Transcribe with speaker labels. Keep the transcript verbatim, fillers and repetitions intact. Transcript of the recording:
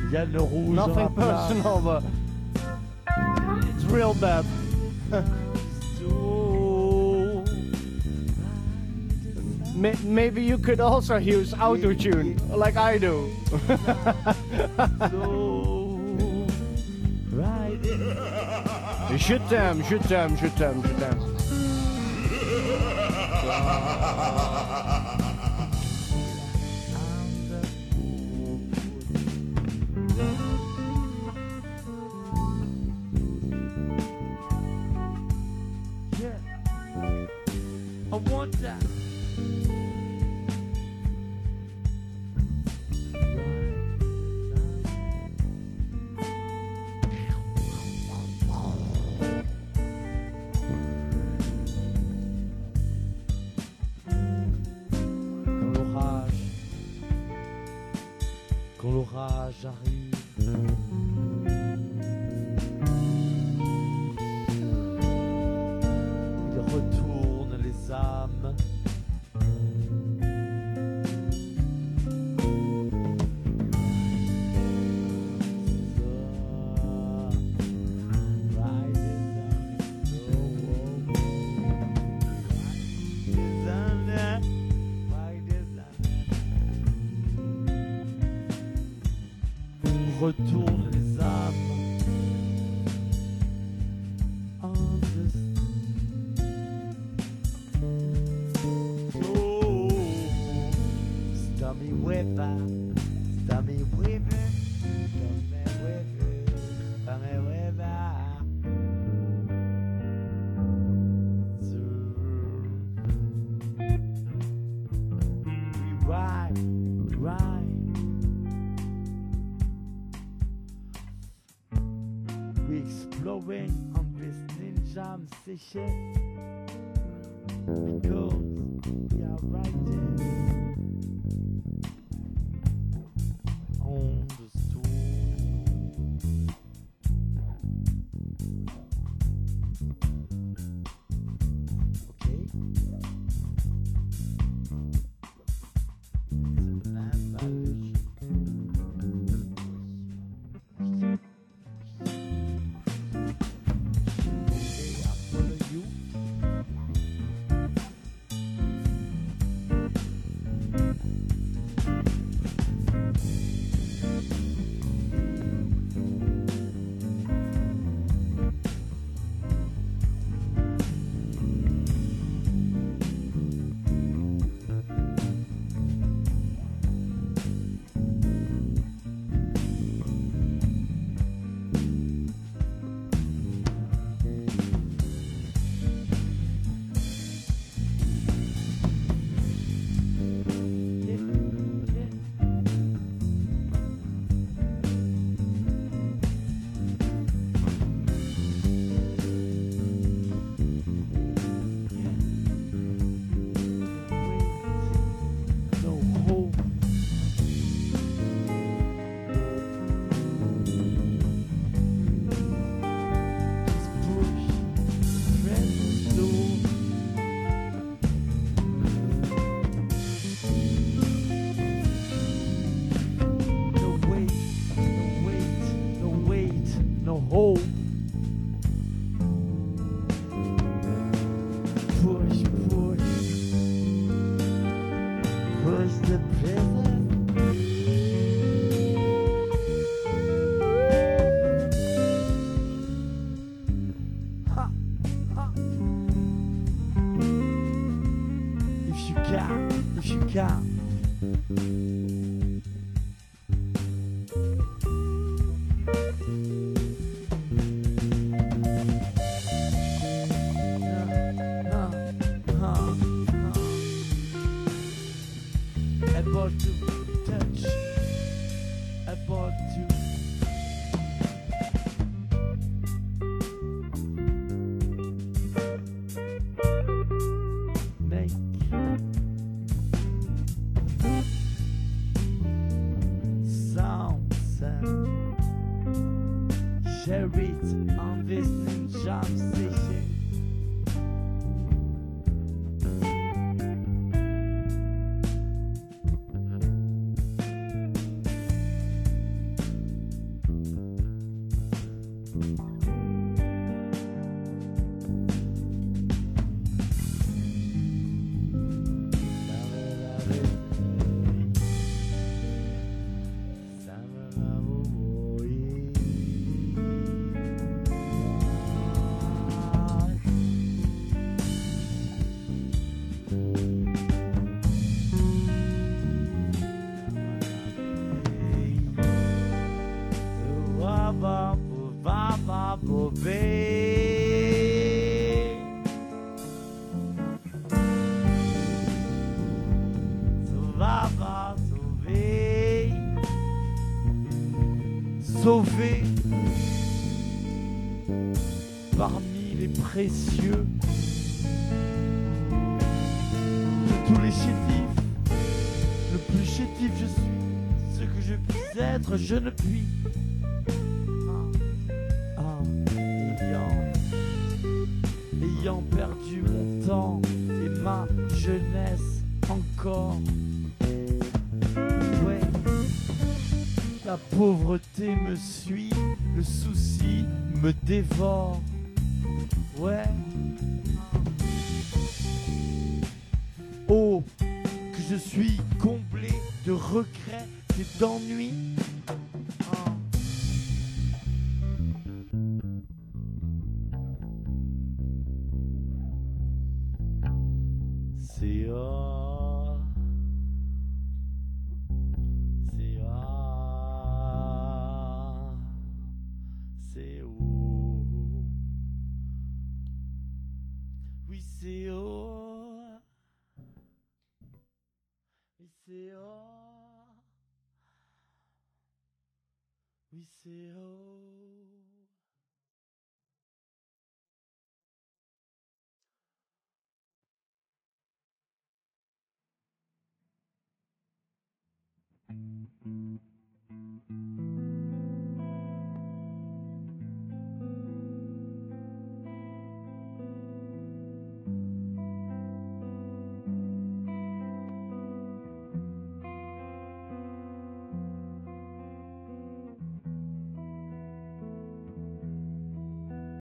Speaker 1: Il y a le rouge.
Speaker 2: Nothing personal, but it's real bad. Maybe you could also use autotune, like I do. Je t'aime, je t'aime, je t'aime, je t'aime.
Speaker 1: I want that. Quand l'orage arrive, il retourne les âmes. Retourne les âmes. Oh, stormy weather, stormy weather, stormy weather, stormy weather. We ride, we ride. We exploring on this ninja session because we are riding on the storm. Okay. It's an analogy. Hope. Push, push, push the present. Ha, ha. If you can, if you can. About to touch, about to make sound, sound. Share it on this ninja session. Sauvé parmi les précieux de tous les chétifs, le plus chétif je suis, ce que je puis être, je ne puis. Ah, ah, ayant, ayant perdu mon temps et ma jeunesse encore. Ouais. La pauvreté me suit, le souci me dévore. Ouais. Oh, que je suis comblé de regrets et d'ennuis. Ah. C'est oh. C'est ah. C'est oh. Oui, c'est oh. Oui, c'est oh. Oui, c'est oh.